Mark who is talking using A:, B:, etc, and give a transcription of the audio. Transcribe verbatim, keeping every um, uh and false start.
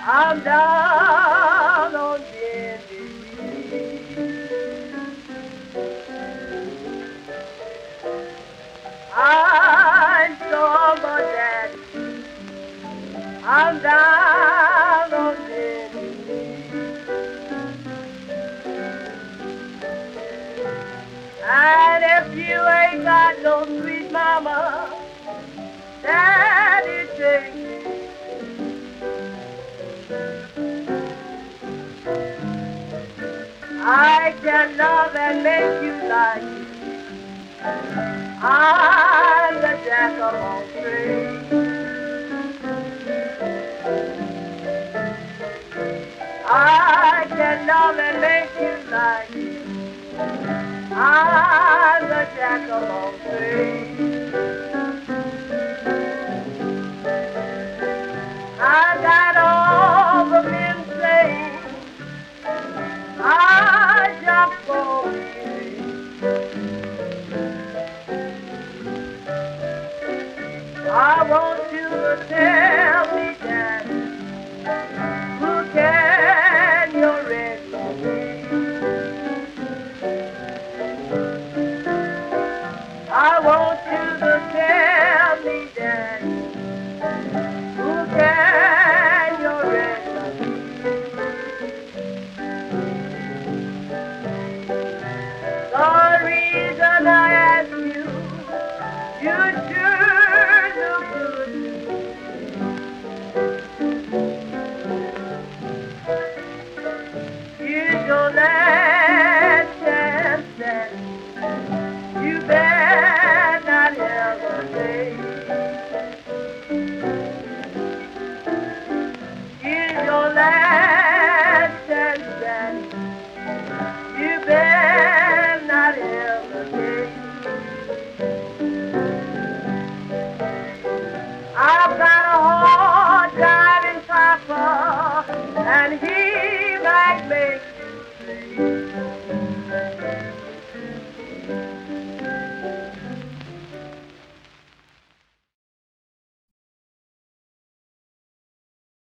A: I'm down on bended knee. I'm somber, Daddy. I'm down on bended knee. And if you ain't got no sweet mama, Daddy, take me. I can love and make you like me. I'm the jack of all trades. I can love and make you like me. I'm the jack of all trades. I got all the men saying I jump for me. I want you to tell